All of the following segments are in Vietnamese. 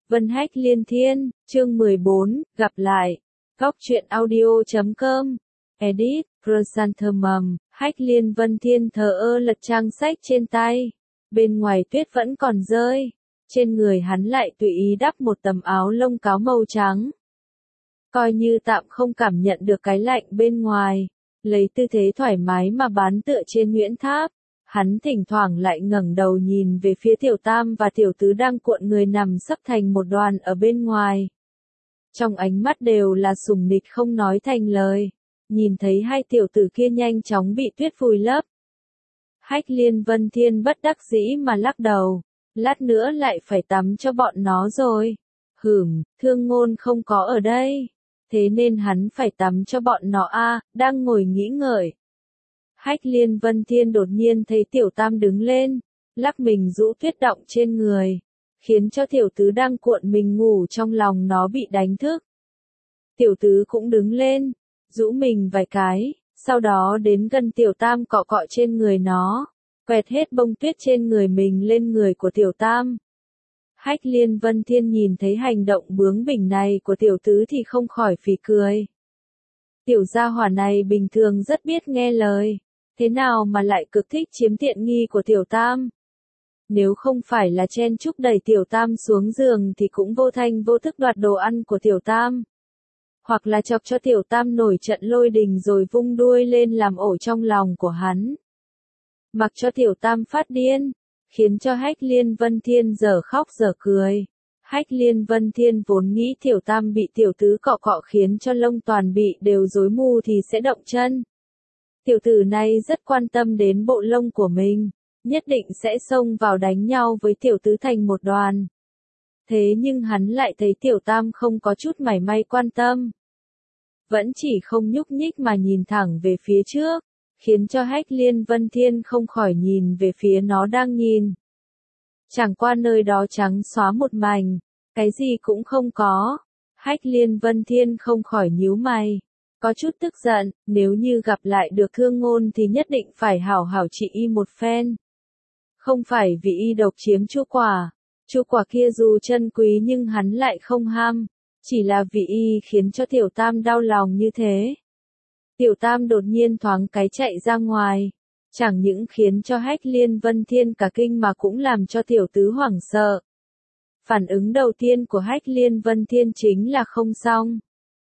Vân Hách Liên Thiên, chương 14, gặp lại. Góc truyện audio.com. Edit, Chrysanthemum, Hách Liên Vân Thiên thờ ơ lật trang sách trên tay. Bên ngoài tuyết vẫn còn rơi. Trên người hắn lại tùy ý đắp một tấm áo lông cáo màu trắng. Coi như tạm không cảm nhận được cái lạnh bên ngoài. Lấy tư thế thoải mái mà bán tựa trên Nguyễn Tháp. Hắn thỉnh thoảng lại ngẩng đầu nhìn về phía tiểu tam và tiểu tứ đang cuộn người nằm sấp thành một đoàn ở bên ngoài. Trong ánh mắt đều là sùng nịch không nói thành lời. Nhìn thấy hai tiểu tử kia nhanh chóng bị tuyết vùi lấp. Hách Liên Vân Thiên bất đắc dĩ mà lắc đầu. Lát nữa lại phải tắm cho bọn nó rồi. Thương Ngôn không có ở đây. Thế nên hắn phải tắm cho bọn nó đang ngồi nghĩ ngợi. Hách Liên Vân Thiên đột nhiên thấy tiểu tam đứng lên, lắc mình rũ tuyết động trên người, khiến cho tiểu tứ đang cuộn mình ngủ trong lòng nó bị đánh thức. Tiểu tứ cũng đứng lên, rũ mình vài cái, sau đó đến gần tiểu tam cọ cọ trên người nó, quẹt hết bông tuyết trên người mình lên người của tiểu tam. Hách Liên Vân Thiên nhìn thấy hành động bướng bỉnh này của tiểu tứ thì không khỏi phì cười. Tiểu gia hỏa này bình thường rất biết nghe lời. Thế nào mà lại cực thích chiếm tiện nghi của tiểu tam? Nếu không phải là chen chúc đẩy tiểu tam xuống giường thì cũng vô thanh vô thức đoạt đồ ăn của tiểu tam. Hoặc là chọc cho tiểu tam nổi trận lôi đình rồi vung đuôi lên làm ổ trong lòng của hắn. Mặc cho tiểu tam phát điên, khiến cho Hách Liên Vân Thiên giờ khóc giờ cười. Hách Liên Vân Thiên vốn nghĩ tiểu tam bị tiểu tứ cọ cọ khiến cho lông toàn bị đều rối mù thì sẽ động chân. Tiểu tử này rất quan tâm đến bộ lông của mình, nhất định sẽ xông vào đánh nhau với tiểu tứ thành một đoàn. Thế nhưng hắn lại thấy tiểu tam không có chút mảy may quan tâm. Vẫn chỉ không nhúc nhích mà nhìn thẳng về phía trước, khiến cho Hách Liên Vân Thiên không khỏi nhìn về phía nó đang nhìn. Chẳng qua nơi đó trắng xóa một mảnh, cái gì cũng không có. Hách Liên Vân Thiên không khỏi nhíu mày. Có chút tức giận, nếu như gặp lại được Thương Ngôn thì nhất định phải hảo hảo trị y một phen. Không phải vì y độc chiếm chu quả kia dù chân quý nhưng hắn lại không ham, chỉ là vì y khiến cho tiểu tam đau lòng như thế. Tiểu tam đột nhiên thoáng cái chạy ra ngoài, chẳng những khiến cho Hách Liên Vân Thiên cả kinh mà cũng làm cho tiểu tứ hoảng sợ. Phản ứng đầu tiên của Hách Liên Vân Thiên chính là không xong.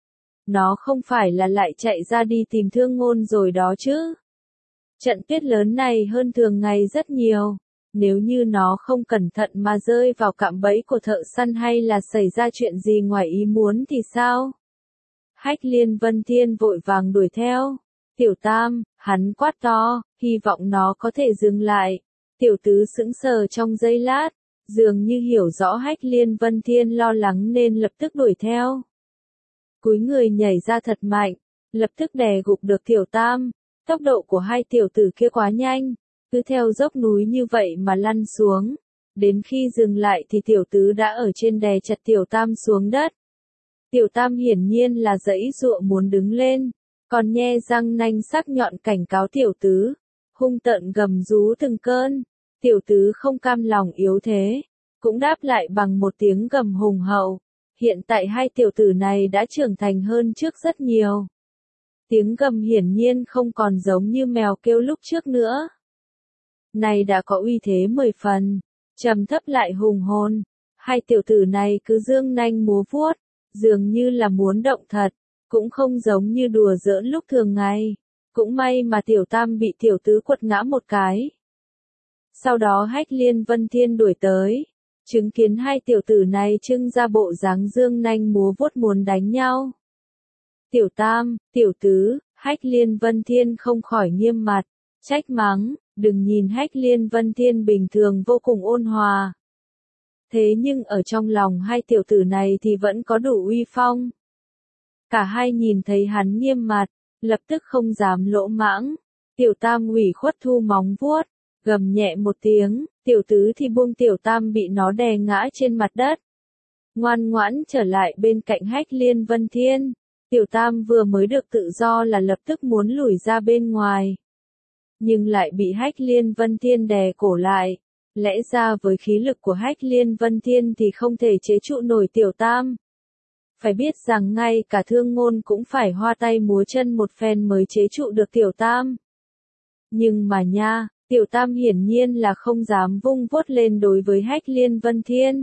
Nó không phải là lại chạy ra đi tìm Thương Ngôn rồi đó chứ. Trận tuyết lớn này hơn thường ngày rất nhiều. Nếu như nó không cẩn thận mà rơi vào cạm bẫy của thợ săn hay là xảy ra chuyện gì ngoài ý muốn thì sao? Hách Liên Vân Thiên vội vàng đuổi theo. Tiểu tam, hắn quát to, hy vọng nó có thể dừng lại. Tiểu tứ sững sờ trong giây lát, dường như hiểu rõ Hách Liên Vân Thiên lo lắng nên lập tức đuổi theo. Cúi người nhảy ra thật mạnh, lập tức đè gục được tiểu tam. Tốc độ của hai tiểu tử kia quá nhanh, cứ theo dốc núi như vậy mà lăn xuống. Đến khi dừng lại thì tiểu tứ đã ở trên đè chặt tiểu tam xuống đất. Tiểu tam hiển nhiên là giãy giụa muốn đứng lên, còn nhe răng nanh sắc nhọn cảnh cáo tiểu tứ, hung tợn gầm rú từng cơn. Tiểu tứ không cam lòng yếu thế, cũng đáp lại bằng một tiếng gầm hùng hậu. Hiện tại hai tiểu tử này đã trưởng thành hơn trước rất nhiều. Tiếng gầm hiển nhiên không còn giống như mèo kêu lúc trước nữa. Này đã có uy thế 10 phần, trầm thấp lại hùng hồn. Hai tiểu tử này cứ dương nanh múa vuốt, dường như là muốn động thật, cũng không giống như đùa giỡn lúc thường ngày. Cũng may mà tiểu tam bị tiểu tứ quật ngã một cái. Sau đó Hách Liên Vân Thiên đuổi tới. Chứng kiến hai tiểu tử này trưng ra bộ dáng dương nanh múa vuốt muốn đánh nhau. Tiểu tam, tiểu tứ, Hách Liên Vân Thiên không khỏi nghiêm mặt, trách mắng, đừng nhìn Hách Liên Vân Thiên bình thường vô cùng ôn hòa. Thế nhưng ở trong lòng hai tiểu tử này thì vẫn có đủ uy phong. Cả hai nhìn thấy hắn nghiêm mặt, lập tức không dám lỗ mãng. Tiểu tam ủy khuất thu móng vuốt, gầm nhẹ một tiếng, tiểu tứ thì buông tiểu tam bị nó đè ngã trên mặt đất. Ngoan ngoãn trở lại bên cạnh Hách Liên Vân Thiên. Tiểu tam vừa mới được tự do là lập tức muốn lùi ra bên ngoài. Nhưng lại bị Hách Liên Vân Thiên đè cổ lại. Lẽ ra với khí lực của Hách Liên Vân Thiên thì không thể chế trụ nổi Tiểu Tam. Phải biết rằng ngay cả Thương Ngôn cũng phải hoa tay múa chân một phen mới chế trụ được Tiểu Tam. Nhưng mà nha, Tiểu Tam hiển nhiên là không dám vung vuốt lên đối với Hách Liên Vân Thiên.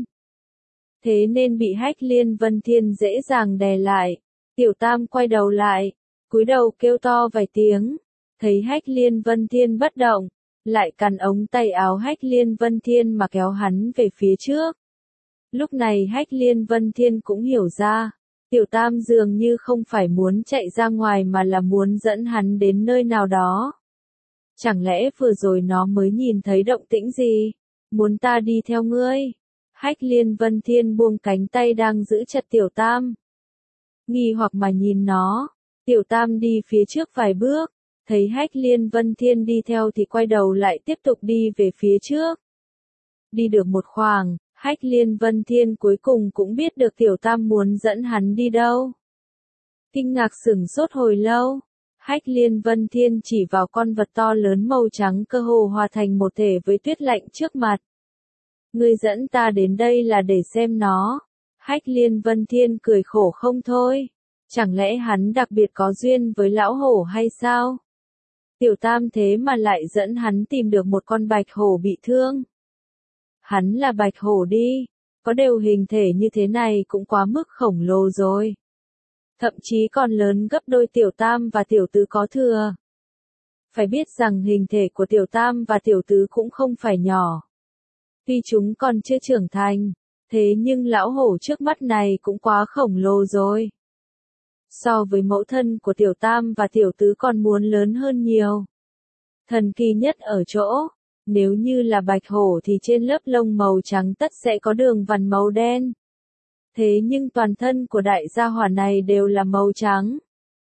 Thế nên bị Hách Liên Vân Thiên dễ dàng đè lại. Tiểu Tam quay đầu lại, cúi đầu kêu to vài tiếng, thấy Hách Liên Vân Thiên bất động, lại cắn ống tay áo Hách Liên Vân Thiên mà kéo hắn về phía trước. Lúc này Hách Liên Vân Thiên cũng hiểu ra, Tiểu Tam dường như không phải muốn chạy ra ngoài mà là muốn dẫn hắn đến nơi nào đó. Chẳng lẽ vừa rồi nó mới nhìn thấy động tĩnh gì? Muốn ta đi theo ngươi? Hách Liên Vân Thiên buông cánh tay đang giữ chặt Tiểu Tam. Nghi hoặc mà nhìn nó, Tiểu Tam đi phía trước vài bước, thấy Hách Liên Vân Thiên đi theo thì quay đầu lại tiếp tục đi về phía trước. Đi được một khoảng, Hách Liên Vân Thiên cuối cùng cũng biết được Tiểu Tam muốn dẫn hắn đi đâu. Kinh ngạc sửng sốt hồi lâu, Hách Liên Vân Thiên chỉ vào con vật to lớn màu trắng cơ hồ hòa thành một thể với tuyết lạnh trước mặt. Ngươi dẫn ta đến đây là để xem nó. Hách Liên Vân Thiên cười khổ không thôi. Chẳng lẽ hắn đặc biệt có duyên với lão hổ hay sao? Tiểu Tam thế mà lại dẫn hắn tìm được một con bạch hổ bị thương. Hắn là bạch hổ đi, có đều hình thể như thế này cũng quá mức khổng lồ rồi. Thậm chí còn lớn gấp đôi Tiểu Tam và Tiểu Tứ có thừa. Phải biết rằng hình thể của Tiểu Tam và Tiểu Tứ cũng không phải nhỏ. Tuy chúng còn chưa trưởng thành, thế nhưng lão hổ trước mắt này cũng quá khổng lồ rồi. So với mẫu thân của Tiểu Tam và Tiểu Tứ còn muốn lớn hơn nhiều. Thần kỳ nhất ở chỗ, nếu như là bạch hổ thì trên lớp lông màu trắng tất sẽ có đường vằn màu đen. Thế nhưng toàn thân của đại gia hỏa này đều là màu trắng.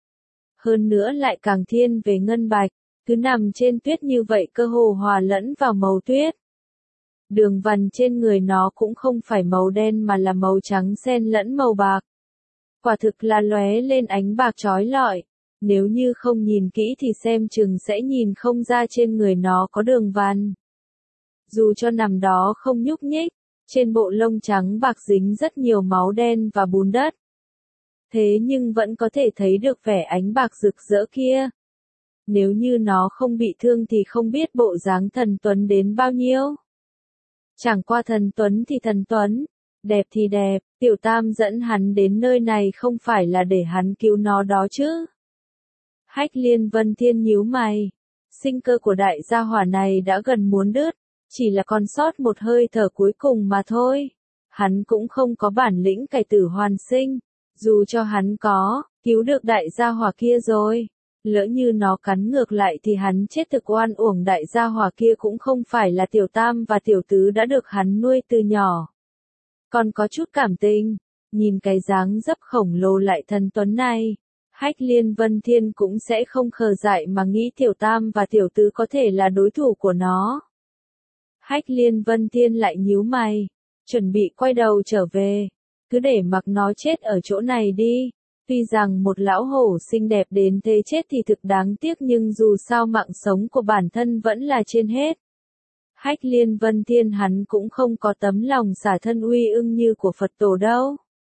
Hơn nữa lại càng thiên về ngân bạch, cứ nằm trên tuyết như vậy cơ hồ hòa lẫn vào màu tuyết. Đường vằn trên người nó cũng không phải màu đen mà là màu trắng xen lẫn màu bạc. Quả thực là lóe lên ánh bạc chói lọi, nếu như không nhìn kỹ thì xem chừng sẽ nhìn không ra trên người nó có đường vằn. Dù cho nằm đó không nhúc nhích, trên bộ lông trắng bạc dính rất nhiều máu đen và bùn đất. Thế nhưng vẫn có thể thấy được vẻ ánh bạc rực rỡ kia. Nếu như nó không bị thương thì không biết bộ dáng thần tuấn đến bao nhiêu. Chẳng qua thần tuấn thì thần tuấn, đẹp thì đẹp, Tiểu Tam dẫn hắn đến nơi này không phải là để hắn cứu nó đó chứ. Hách Liên Vân Thiên nhíu mày, sinh cơ của đại gia hỏa này đã gần muốn đứt, chỉ là còn sót một hơi thở cuối cùng mà thôi. Hắn cũng không có bản lĩnh cải tử hoàn sinh, dù cho hắn có, cứu được đại gia hỏa kia rồi. Lỡ như nó cắn ngược lại thì hắn chết thực oan uổng, đại gia hỏa kia cũng không phải là Tiểu Tam và Tiểu Tứ đã được hắn nuôi từ nhỏ. Còn có chút cảm tình, nhìn cái dáng dấp khổng lồ lại thần tuấn này, Hách Liên Vân Thiên cũng sẽ không khờ dại mà nghĩ Tiểu Tam và Tiểu Tứ có thể là đối thủ của nó. Hách Liên Vân Thiên lại nhíu mày, chuẩn bị quay đầu trở về, cứ để mặc nó chết ở chỗ này đi. Tuy rằng một lão hổ xinh đẹp đến thế chết thì thực đáng tiếc nhưng dù sao mạng sống của bản thân vẫn là trên hết. Hách Liên Vân Thiên hắn cũng không có tấm lòng xả thân uy ưng như của Phật tổ đâu.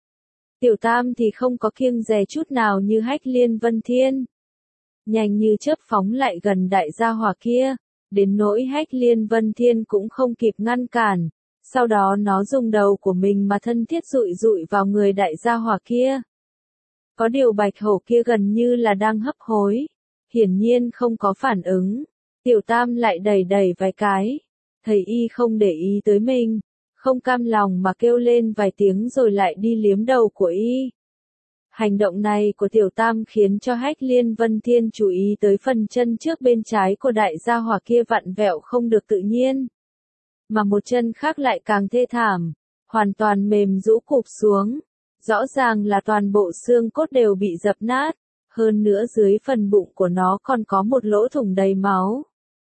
Tiểu Tam thì không có kiêng dè chút nào như Hách Liên Vân Thiên. Nhanh như chớp phóng lại gần đại gia hỏa kia, đến nỗi Hách Liên Vân Thiên cũng không kịp ngăn cản. Sau đó nó dùng đầu của mình mà thân thiết dụi dụi vào người đại gia hỏa kia. Có điều bạch hổ kia gần như là đang hấp hối, hiển nhiên không có phản ứng. Tiểu Tam lại đẩy đẩy vài cái, thấy y không để ý tới mình, không cam lòng mà kêu lên vài tiếng rồi lại đi liếm đầu của y. Hành động này của Tiểu Tam khiến cho Hách Liên Vân Thiên chú ý tới phần chân trước bên trái của đại gia hỏa kia vặn vẹo không được tự nhiên. Mà một chân khác lại càng thê thảm, hoàn toàn mềm rũ cụp xuống. Rõ ràng là toàn bộ xương cốt đều bị dập nát, hơn nữa dưới phần bụng của nó còn có một lỗ thủng đầy máu.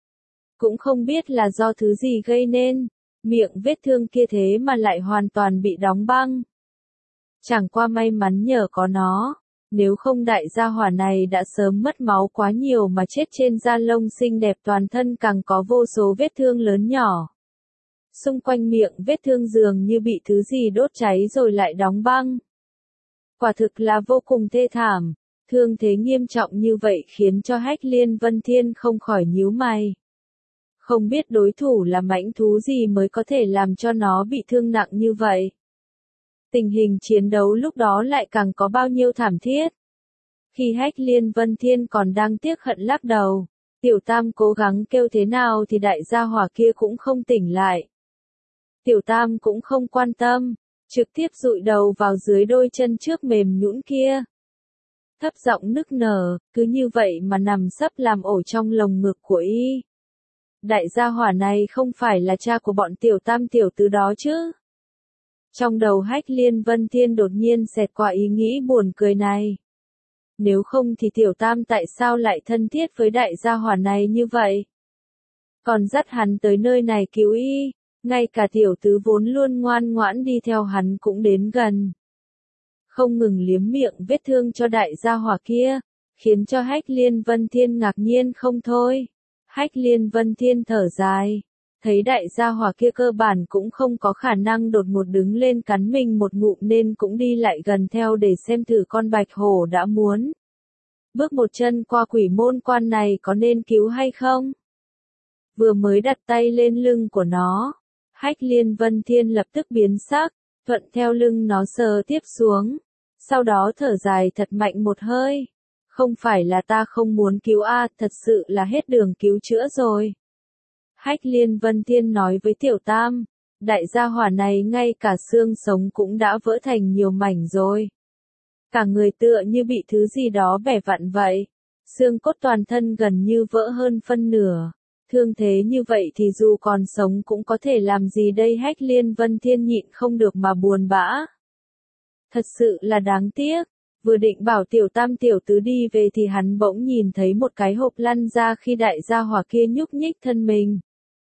Cũng không biết là do thứ gì gây nên, miệng vết thương kia thế mà lại hoàn toàn bị đóng băng. Chẳng qua may mắn nhờ có nó, nếu không đại gia hỏa này đã sớm mất máu quá nhiều mà chết trên da lông xinh đẹp, toàn thân càng có vô số vết thương lớn nhỏ. xung quanh miệng vết thương dường như bị thứ gì đốt cháy rồi lại đóng băng. Quả thực là vô cùng thê thảm, thương thế nghiêm trọng như vậy khiến cho Hách Liên Vân Thiên không khỏi nhíu mày. Không biết đối thủ là mãnh thú gì mới có thể làm cho nó bị thương nặng như vậy. Tình hình chiến đấu lúc đó lại càng có bao nhiêu thảm thiết. Khi Hách Liên Vân Thiên còn đang tiếc hận lắc đầu, Tiểu Tam cố gắng kêu thế nào thì đại gia hỏa kia cũng không tỉnh lại. Tiểu Tam cũng không quan tâm, trực tiếp dụi đầu vào dưới đôi chân trước mềm nhũn kia. Thấp giọng nức nở, cứ như vậy mà nằm sấp làm ổ trong lồng ngực của y. Đại gia hỏa này không phải là cha của bọn Tiểu Tam tiểu tứ đó chứ? Trong đầu Hách Liên Vân Thiên đột nhiên xẹt qua ý nghĩ buồn cười này. Nếu không thì Tiểu Tam tại sao lại thân thiết với đại gia hỏa này như vậy? Còn dắt hắn tới nơi này cứu y, ngay cả tiểu tứ vốn luôn ngoan ngoãn đi theo hắn cũng đến gần. Không ngừng liếm miệng vết thương cho đại gia hỏa kia, khiến cho Hách Liên Vân Thiên ngạc nhiên không thôi. Hách Liên Vân Thiên thở dài, thấy đại gia hỏa kia cơ bản cũng không có khả năng đột ngột đứng lên cắn mình một ngụm nên cũng đi lại gần theo để xem thử con bạch hổ đã muốn bước một chân qua quỷ môn quan này có nên cứu hay không. Vừa mới đặt tay lên lưng của nó, Hách Liên Vân Thiên lập tức biến sắc, thuận theo lưng nó sờ tiếp xuống, sau đó thở dài thật mạnh một hơi. Không phải là ta không muốn cứu a, thật sự là hết đường cứu chữa rồi. Hách Liên Vân Thiên nói với Tiểu Tam, đại gia hỏa này ngay cả xương sống cũng đã vỡ thành nhiều mảnh rồi. Cả người tựa như bị thứ gì đó bẻ vặn vậy, xương cốt toàn thân gần như vỡ hơn phân nửa. Thương thế như vậy thì dù còn sống cũng có thể làm gì đây? Hách Liên Vân Thiên nhịn không được mà buồn bã. Thật sự là đáng tiếc. Vừa định bảo Tiểu Tam tiểu tứ đi về thì hắn bỗng nhìn thấy một cái hộp lăn ra khi đại gia hỏa kia nhúc nhích thân mình.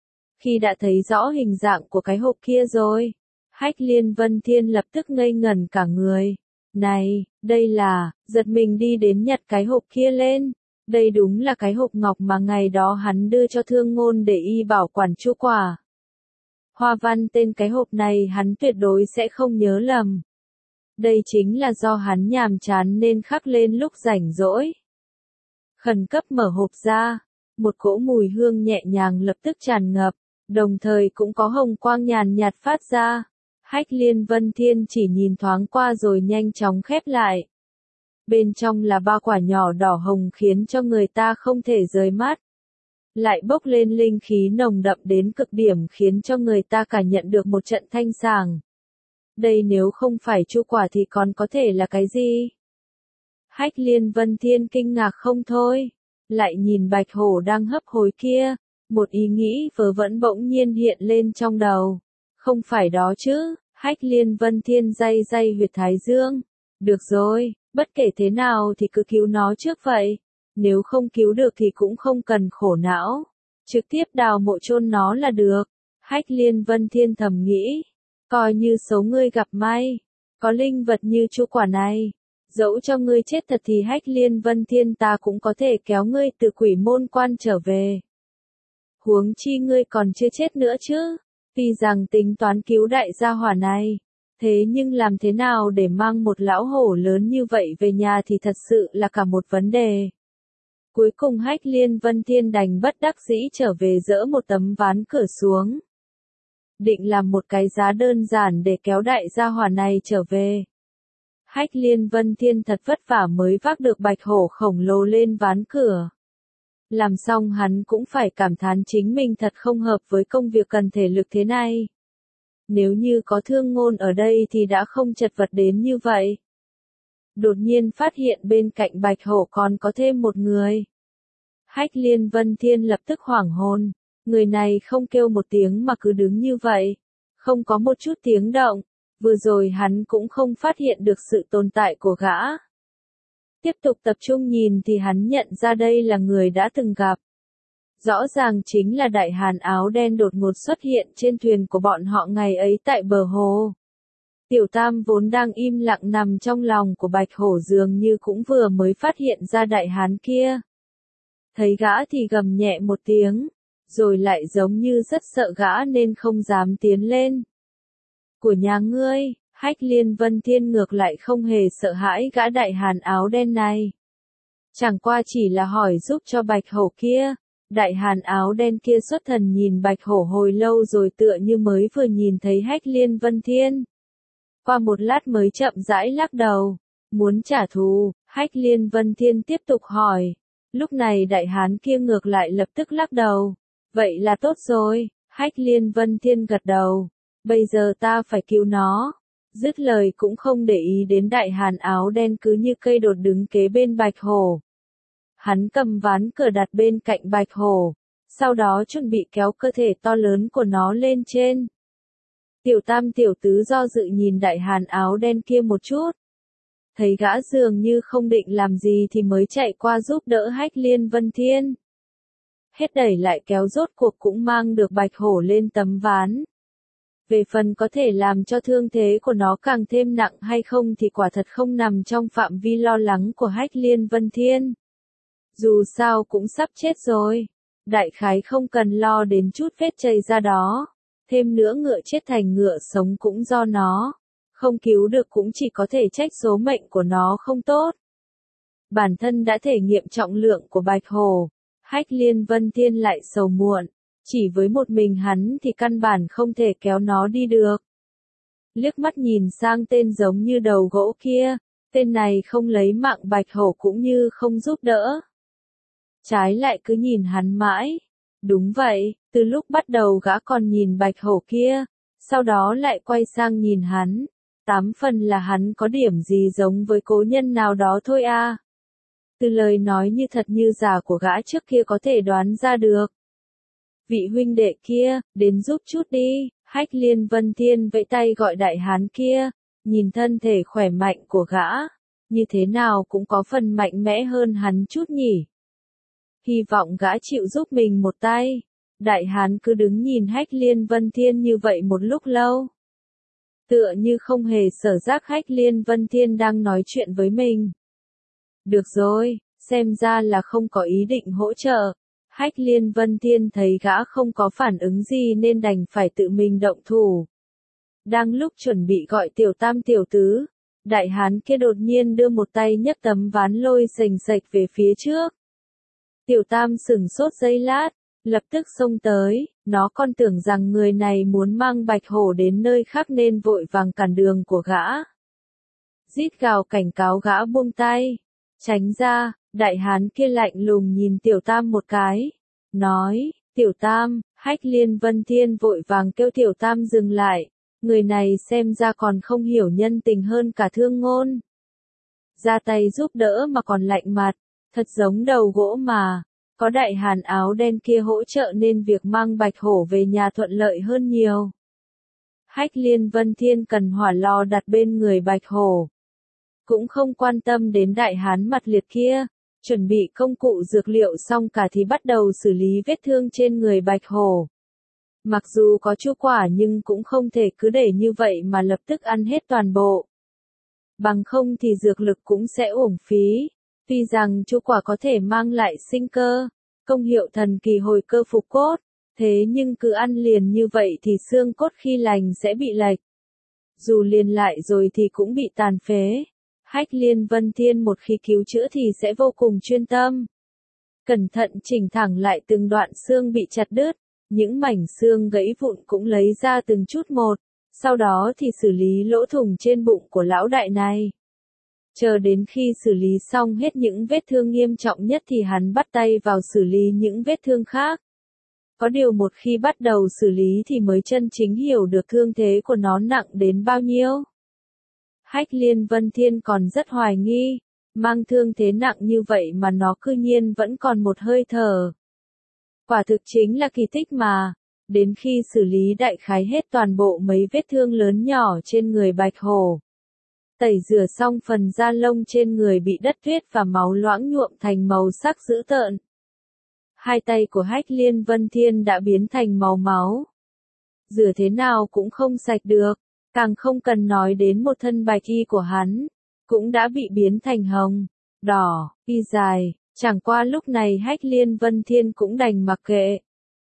Khi đã thấy rõ hình dạng của cái hộp kia rồi, Hách Liên Vân Thiên lập tức ngây ngẩn cả người. Này, đây là, giật mình đi đến nhặt cái hộp kia lên. Đây đúng là cái hộp ngọc mà ngày đó hắn đưa cho Thương Ngôn để y bảo quản chu quả. Hoa văn tên cái hộp này hắn tuyệt đối sẽ không nhớ lầm. Đây chính là do hắn nhàm chán nên khắc lên lúc rảnh rỗi. Khẩn cấp mở hộp ra, một cỗ mùi hương nhẹ nhàng lập tức tràn ngập, đồng thời cũng có hồng quang nhàn nhạt phát ra. Hách Liên Vân Thiên chỉ nhìn thoáng qua rồi nhanh chóng khép lại. Bên trong là ba quả nhỏ đỏ hồng khiến cho người ta không thể rời mắt. Lại bốc lên linh khí nồng đậm đến cực điểm khiến cho người ta cảm nhận được một trận thanh sảng. Đây nếu không phải chu quả thì còn có thể là cái gì? Hách Liên Vân Thiên kinh ngạc không thôi. Lại nhìn bạch hổ đang hấp hối kia. Một ý nghĩ vớ vẩn bỗng nhiên hiện lên trong đầu. Không phải đó chứ? Hách Liên Vân Thiên day day huyệt thái dương. Được rồi, bất kể thế nào thì cứ cứu nó trước vậy. Nếu không cứu được thì cũng không cần khổ não. Trực tiếp đào mộ chôn nó là được. Hách Liên Vân Thiên thầm nghĩ. Coi như số ngươi gặp may. Có linh vật như chu quả này. Dẫu cho ngươi chết thật thì Hách Liên Vân Thiên ta cũng có thể kéo ngươi từ quỷ môn quan trở về. Huống chi ngươi còn chưa chết nữa chứ. Tuy rằng tính toán cứu đại gia hỏa này. Thế nhưng làm thế nào để mang một lão hổ lớn như vậy về nhà thì thật sự là cả một vấn đề. Cuối cùng Hách Liên Vân Thiên đành bất đắc dĩ trở về dỡ một tấm ván cửa xuống. Định làm một cái giá đơn giản để kéo đại gia hỏa này trở về. Hách Liên Vân Thiên thật vất vả mới vác được bạch hổ khổng lồ lên ván cửa. Làm xong hắn cũng phải cảm thán chính mình thật không hợp với công việc cần thể lực thế này. Nếu như có Thương Ngôn ở đây thì đã không chật vật đến như vậy. Đột nhiên phát hiện bên cạnh bạch hổ còn có thêm một người. Hách Liên Vân Thiên lập tức hoảng hồn. Người này không kêu một tiếng mà cứ đứng như vậy. Không có một chút tiếng động. Vừa rồi hắn cũng không phát hiện được sự tồn tại của gã. Tiếp tục tập trung nhìn thì hắn nhận ra đây là người đã từng gặp. Rõ ràng chính là đại hàn áo đen đột ngột xuất hiện trên thuyền của bọn họ ngày ấy tại bờ hồ. Tiểu Tam vốn đang im lặng nằm trong lòng của bạch hổ dường như cũng vừa mới phát hiện ra đại hán kia. Thấy gã thì gầm nhẹ một tiếng, rồi lại giống như rất sợ gã nên không dám tiến lên. Của nhà ngươi, Hách Liên Vân Thiên ngược lại không hề sợ hãi gã đại hán áo đen này. Chẳng qua chỉ là hỏi giúp cho bạch hổ kia. Đại hán áo đen kia xuất thần nhìn bạch hổ hồi lâu rồi tựa như mới vừa nhìn thấy Hách Liên Vân Thiên. Qua một lát mới chậm rãi lắc đầu. Muốn trả thù, Hách Liên Vân Thiên tiếp tục hỏi. Lúc này đại hán kia ngược lại lập tức lắc đầu. Vậy là tốt rồi, Hách Liên Vân Thiên gật đầu. Bây giờ ta phải cứu nó. Dứt lời cũng không để ý đến đại hán áo đen cứ như cây đột đứng kế bên bạch hổ. Hắn cầm ván cờ đặt bên cạnh bạch hổ. Sau đó chuẩn bị kéo cơ thể to lớn của nó lên trên. Tiểu tam tiểu tứ do dự nhìn đại hán áo đen kia một chút. Thấy gã dường như không định làm gì thì mới chạy qua giúp đỡ Hách Liên Vân Thiên. Hết đẩy lại kéo rốt cuộc cũng mang được bạch hổ lên tấm ván. Về phần có thể làm cho thương thế của nó càng thêm nặng hay không thì quả thật không nằm trong phạm vi lo lắng của Hách Liên Vân Thiên. Dù sao cũng sắp chết rồi. Đại khái không cần lo đến chút vết chảy ra đó. Thêm nữa ngựa chết thành ngựa sống cũng do nó. Không cứu được cũng chỉ có thể trách số mệnh của nó không tốt. Bản thân đã thể nghiệm trọng lượng của bạch hổ. Hách Liên Vân Thiên lại sầu muộn. Chỉ với một mình hắn thì căn bản không thể kéo nó đi được. Liếc mắt nhìn sang tên giống như đầu gỗ kia. Tên này không lấy mạng bạch hổ cũng như không giúp đỡ. Trái lại cứ nhìn hắn mãi. Đúng vậy, từ lúc bắt đầu gã còn nhìn bạch hổ kia. Sau đó lại quay sang nhìn hắn. 8 phần là hắn có điểm gì giống với cố nhân nào đó thôi à. Từ lời nói như thật như giả của gã trước kia có thể đoán ra được. Vị huynh đệ kia, đến giúp chút đi. Hách Liên Vân Thiên vẫy tay gọi đại hán kia. Nhìn thân thể khỏe mạnh của gã. Như thế nào cũng có phần mạnh mẽ hơn hắn chút nhỉ. Hy vọng gã chịu giúp mình một tay. Đại hán cứ đứng nhìn Hách Liên Vân Thiên như vậy một lúc lâu. Tựa như không hề sở giác Hách Liên Vân Thiên đang nói chuyện với mình. Được rồi, xem ra là không có ý định hỗ trợ. Hách Liên Vân Thiên thấy gã không có phản ứng gì nên đành phải tự mình động thủ. Đang lúc chuẩn bị gọi tiểu tam tiểu tứ, đại hán kia đột nhiên đưa một tay nhấc tấm ván lôi sềnh sệch về phía trước. Tiểu tam sửng sốt giây lát, lập tức xông tới, nó còn tưởng rằng người này muốn mang bạch hổ đến nơi khác nên vội vàng cản đường của gã. Rít gào cảnh cáo gã buông tay, tránh ra, đại hán kia lạnh lùng nhìn tiểu tam một cái, nói, tiểu tam, Hách Liên Vân Thiên vội vàng kêu tiểu tam dừng lại, người này xem ra còn không hiểu nhân tình hơn cả thương ngôn. Ra tay giúp đỡ mà còn lạnh mặt, thật giống đầu gỗ mà. Có đại hán áo đen kia hỗ trợ nên việc mang bạch hổ về nhà thuận lợi hơn nhiều. Hách Liên Vân Thiên cần hỏa lò đặt bên người bạch hổ. Cũng không quan tâm đến đại hán mặt liệt kia, chuẩn bị công cụ dược liệu xong cả thì bắt đầu xử lý vết thương trên người bạch hổ. Mặc dù có chu quả nhưng cũng không thể cứ để như vậy mà lập tức ăn hết toàn bộ. Bằng không thì dược lực cũng sẽ uổng phí. Tuy rằng chu quả có thể mang lại sinh cơ, công hiệu thần kỳ hồi cơ phục cốt, thế nhưng cứ ăn liền như vậy thì xương cốt khi lành sẽ bị lệch. Dù liền lại rồi thì cũng bị tàn phế. Hách Liên Vân Thiên một khi cứu chữa thì sẽ vô cùng chuyên tâm. Cẩn thận chỉnh thẳng lại từng đoạn xương bị chặt đứt, những mảnh xương gãy vụn cũng lấy ra từng chút một, sau đó thì xử lý lỗ thủng trên bụng của lão đại này. Chờ đến khi xử lý xong hết những vết thương nghiêm trọng nhất thì hắn bắt tay vào xử lý những vết thương khác. Có điều một khi bắt đầu xử lý thì mới chân chính hiểu được thương thế của nó nặng đến bao nhiêu. Hách Liên Vân Thiên còn rất hoài nghi, mang thương thế nặng như vậy mà nó cư nhiên vẫn còn một hơi thở. Quả thực chính là kỳ tích mà. Đến khi xử lý đại khái hết toàn bộ mấy vết thương lớn nhỏ trên người bạch hổ. Tẩy rửa xong phần da lông trên người bị đất tuyết và máu loãng nhuộm thành màu sắc dữ tợn. Hai tay của Hách Liên Vân Thiên đã biến thành màu máu. Rửa thế nào cũng không sạch được, càng không cần nói đến một thân bạch y của hắn, cũng đã bị biến thành hồng, đỏ, y dài, chẳng qua lúc này Hách Liên Vân Thiên cũng đành mặc kệ.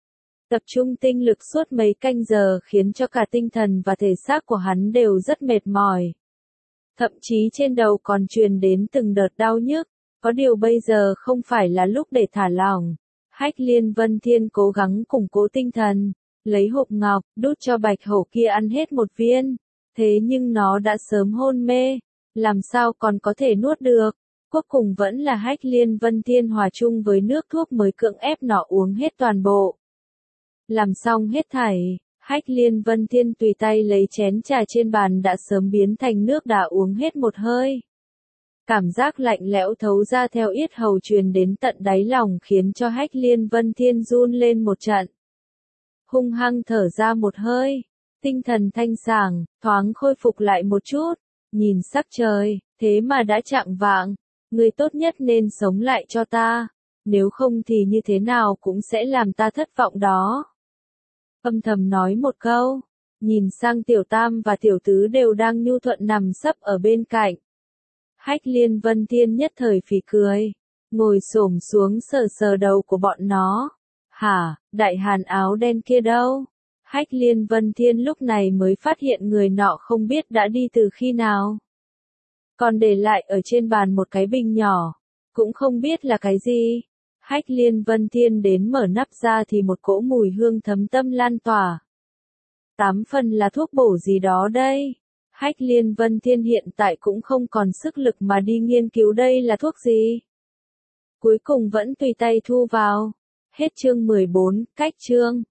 Tập trung tinh lực suốt mấy canh giờ khiến cho cả tinh thần và thể xác của hắn đều rất mệt mỏi. Thậm chí trên đầu còn truyền đến từng đợt đau nhức. Có điều bây giờ không phải là lúc để thả lỏng. Hách Liên Vân Thiên cố gắng củng cố tinh thần, lấy hộp ngọc, đút cho bạch hổ kia ăn hết một viên. Thế nhưng nó đã sớm hôn mê, làm sao còn có thể nuốt được. Cuối cùng vẫn là Hách Liên Vân Thiên hòa chung với nước thuốc mới cưỡng ép nó uống hết toàn bộ. Làm xong hết thảy, Hách Liên Vân Thiên tùy tay lấy chén trà trên bàn đã sớm biến thành nước đã uống hết một hơi. Cảm giác lạnh lẽo thấu ra theo yết hầu truyền đến tận đáy lòng khiến cho Hách Liên Vân Thiên run lên một trận. Hung hăng thở ra một hơi, tinh thần thanh sảng, thoáng khôi phục lại một chút, nhìn sắc trời, thế mà đã chạng vạng, người tốt nhất nên sống lại cho ta, nếu không thì như thế nào cũng sẽ làm ta thất vọng đó. Âm thầm nói một câu, nhìn sang Tiểu Tam và Tiểu Tứ đều đang nhu thuận nằm sấp ở bên cạnh. Hách Liên Vân Thiên nhất thời phì cười, ngồi xổm xuống sờ sờ đầu của bọn nó. Hả, đại hàn áo đen kia đâu? Hách Liên Vân Thiên lúc này mới phát hiện người nọ không biết đã đi từ khi nào. Còn để lại ở trên bàn một cái bình nhỏ, cũng không biết là cái gì. Hách Liên Vân Thiên đến mở nắp ra thì một cỗ mùi hương thấm tâm lan tỏa. 8 phần là thuốc bổ gì đó đây. Hách Liên Vân Thiên hiện tại cũng không còn sức lực mà đi nghiên cứu đây là thuốc gì. Cuối cùng vẫn tùy tay thu vào. Hết chương 14, cách chương.